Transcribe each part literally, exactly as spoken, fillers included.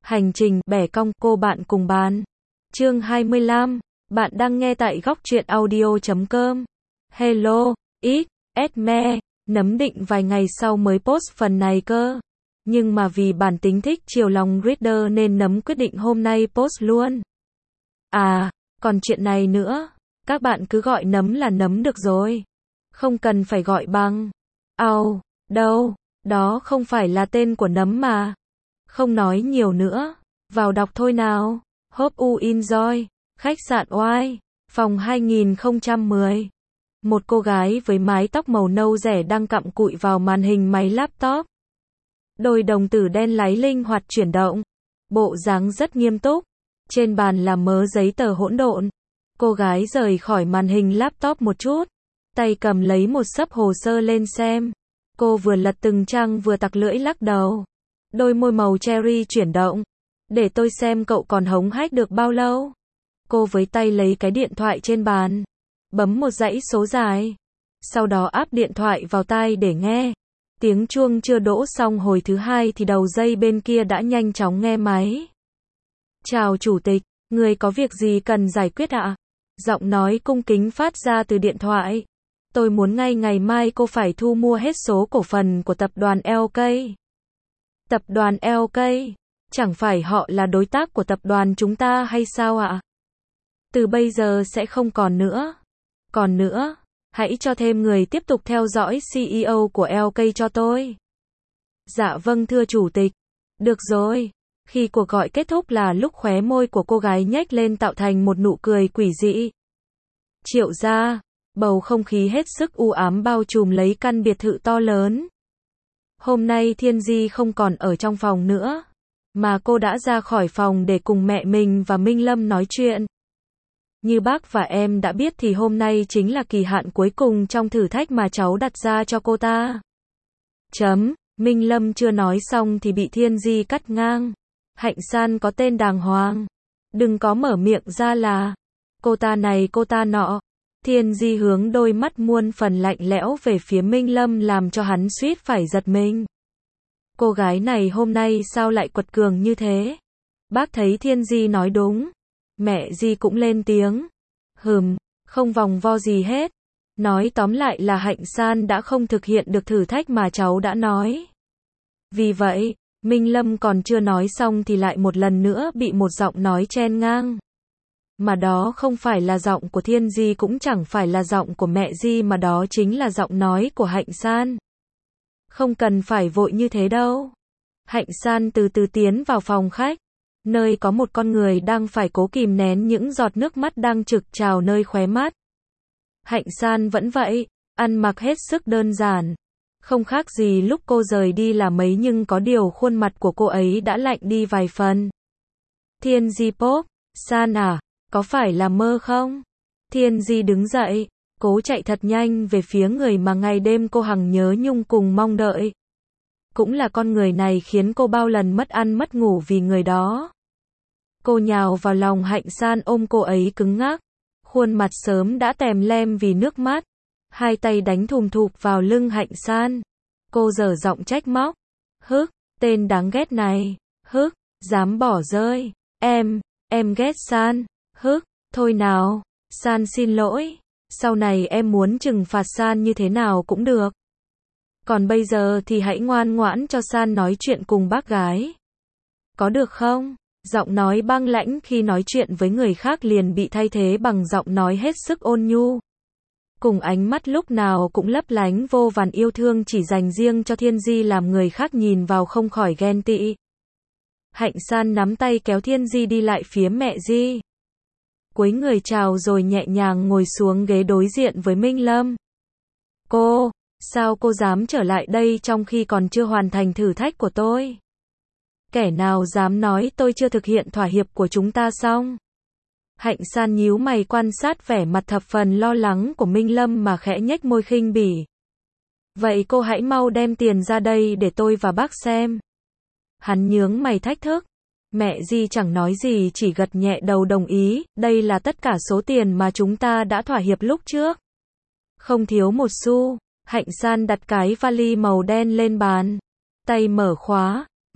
Hành trình bẻ cong cô bạn cùng bàn. Chương hai mươi lăm. Bạn đang nghe tại góc truyện audio chấm com. Hello, X, Esme, nấm định vài ngày sau mới post phần này cơ. Nhưng mà vì bản tính thích chiều lòng reader nên nấm quyết định hôm nay post luôn. À, còn chuyện này nữa, các bạn cứ gọi nấm là nấm được rồi. Không cần phải gọi bằng Au, đâu, đó không phải là tên của nấm mà. Không nói nhiều nữa, vào đọc thôi nào. Hope you enjoy. Khách sạn Y, phòng hai nghìn không trăm mười. Một cô gái với mái tóc màu nâu rẻ đang cặm cụi vào màn hình máy laptop. Đôi đồng tử đen láy linh hoạt chuyển động. Bộ dáng rất nghiêm túc. Trên bàn là mớ giấy tờ hỗn độn. Cô gái rời khỏi màn hình laptop một chút. Tay cầm lấy một xấp hồ sơ lên xem. Cô vừa lật từng trang vừa tặc lưỡi lắc đầu. Đôi môi màu cherry chuyển động. Để tôi xem cậu còn hống hách được bao lâu. Cô với tay lấy cái điện thoại trên bàn. Bấm một dãy số dài. Sau đó áp điện thoại vào tai để nghe. Tiếng chuông chưa đỗ xong hồi thứ hai thì đầu dây bên kia đã nhanh chóng nghe máy. Chào chủ tịch, người có việc gì cần giải quyết ạ? Giọng nói cung kính phát ra từ điện thoại. Tôi muốn ngay ngày mai cô phải thu mua hết số cổ phần của tập đoàn lờ ca. Tập đoàn lờ ca? Chẳng phải họ là đối tác của tập đoàn chúng ta hay sao ạ? Từ bây giờ sẽ không còn nữa. Còn nữa, hãy cho thêm người tiếp tục theo dõi xê e ô của lờ ca cho tôi. Dạ vâng thưa chủ tịch. Được rồi. Khi cuộc gọi kết thúc là lúc khóe môi của cô gái nhếch lên tạo thành một nụ cười quỷ dị. Triệu gia, bầu không khí hết sức u ám bao trùm lấy căn biệt thự to lớn. Hôm nay Thiên Di không còn ở trong phòng nữa, mà cô đã ra khỏi phòng để cùng mẹ mình và Minh Lâm nói chuyện. Như bác và em đã biết thì hôm nay chính là kỳ hạn cuối cùng trong thử thách mà cháu đặt ra cho cô ta. Chấm, Minh Lâm chưa nói xong thì bị Thiên Di cắt ngang. Hạnh San có tên đàng hoàng. Đừng có mở miệng ra là cô ta này cô ta nọ. Thiên Di hướng đôi mắt muôn phần lạnh lẽo về phía Minh Lâm làm cho hắn suýt phải giật mình. Cô gái này hôm nay sao lại quật cường như thế? Bác thấy Thiên Di nói đúng. Mẹ Di cũng lên tiếng. Hừm, không vòng vo gì hết. Nói tóm lại là Hạnh San đã không thực hiện được thử thách mà cháu đã nói. Vì vậy, Minh Lâm còn chưa nói xong thì lại một lần nữa bị một giọng nói chen ngang. Mà đó không phải là giọng của Thiên Di cũng chẳng phải là giọng của mẹ Di mà đó chính là giọng nói của Hạnh San. Không cần phải vội như thế đâu. Hạnh San từ từ tiến vào phòng khách, nơi có một con người đang phải cố kìm nén những giọt nước mắt đang trực trào nơi khóe mắt. Hạnh San vẫn vậy, ăn mặc hết sức đơn giản. Không khác gì lúc cô rời đi là mấy nhưng có điều khuôn mặt của cô ấy đã lạnh đi vài phần. Thiên Di Pop, San à, có phải là mơ không? Thiên Di đứng dậy, cố chạy thật nhanh về phía người mà ngày đêm cô hằng nhớ nhung cùng mong đợi. Cũng là con người này khiến cô bao lần mất ăn mất ngủ vì người đó. Cô nhào vào lòng Hạnh San ôm cô ấy cứng ngắc. Khuôn mặt sớm đã tèm lem vì nước mắt. Hai tay đánh thùm thụp vào lưng Hạnh San. Cô dở giọng trách móc. Hức, tên đáng ghét này. Hức, dám bỏ rơi. Em, em ghét San. Hức, thôi nào. San xin lỗi. Sau này em muốn trừng phạt San như thế nào cũng được. Còn bây giờ thì hãy ngoan ngoãn cho San nói chuyện cùng bác gái. Có được không? Giọng nói băng lãnh khi nói chuyện với người khác liền bị thay thế bằng giọng nói hết sức ôn nhu. Cùng ánh mắt lúc nào cũng lấp lánh vô vàn yêu thương chỉ dành riêng cho Thiên Di làm người khác nhìn vào không khỏi ghen tị. Hạnh San nắm tay kéo Thiên Di đi lại phía mẹ Di. Cúi người chào rồi nhẹ nhàng ngồi xuống ghế đối diện với Minh Lâm. Cô, sao cô dám trở lại đây trong khi còn chưa hoàn thành thử thách của tôi? Kẻ nào dám nói tôi chưa thực hiện thỏa hiệp của chúng ta xong? Hạnh San nhíu mày quan sát vẻ mặt thập phần lo lắng của Minh Lâm mà khẽ nhếch môi khinh bỉ. Vậy cô hãy mau đem tiền ra đây để tôi và bác xem. Hắn nhướng mày thách thức. Mẹ Di chẳng nói gì chỉ gật nhẹ đầu đồng ý, đây là tất cả số tiền mà chúng ta đã thỏa hiệp lúc trước. Không thiếu một xu. Hạnh San đặt cái vali màu đen lên bàn. Tay mở khóa,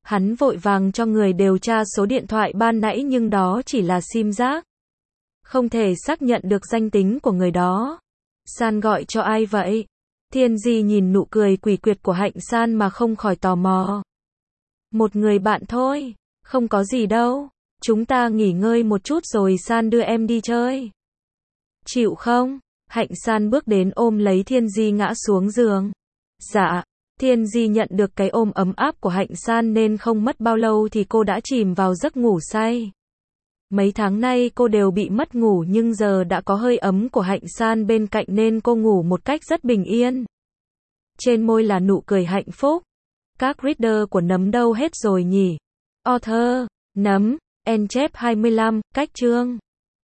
Hắn vội vàng cho người điều tra số điện thoại ban nãy nhưng đó chỉ là sim giác. Không thể xác nhận được danh tính của người đó. San gọi cho ai vậy? Thiên Di nhìn nụ cười quỷ quyệt của Hạnh San mà không khỏi tò mò. Một người bạn thôi, không có gì đâu. Chúng ta nghỉ ngơi một chút rồi San đưa em đi chơi. Chịu không? Hạnh San bước đến ôm lấy Thiên Di ngã xuống giường. Dạ. Thiên Di nhận được cái ôm ấm áp của Hạnh San nên không mất bao lâu thì cô đã chìm vào giấc ngủ say. Mấy tháng nay cô đều bị mất ngủ nhưng giờ đã có hơi ấm của Hạnh San bên cạnh nên cô ngủ một cách rất bình yên. Trên môi là nụ cười hạnh phúc. Các reader của Nấm đâu hết rồi nhỉ? Author, Nấm, En chép hai mươi lăm, cách chương.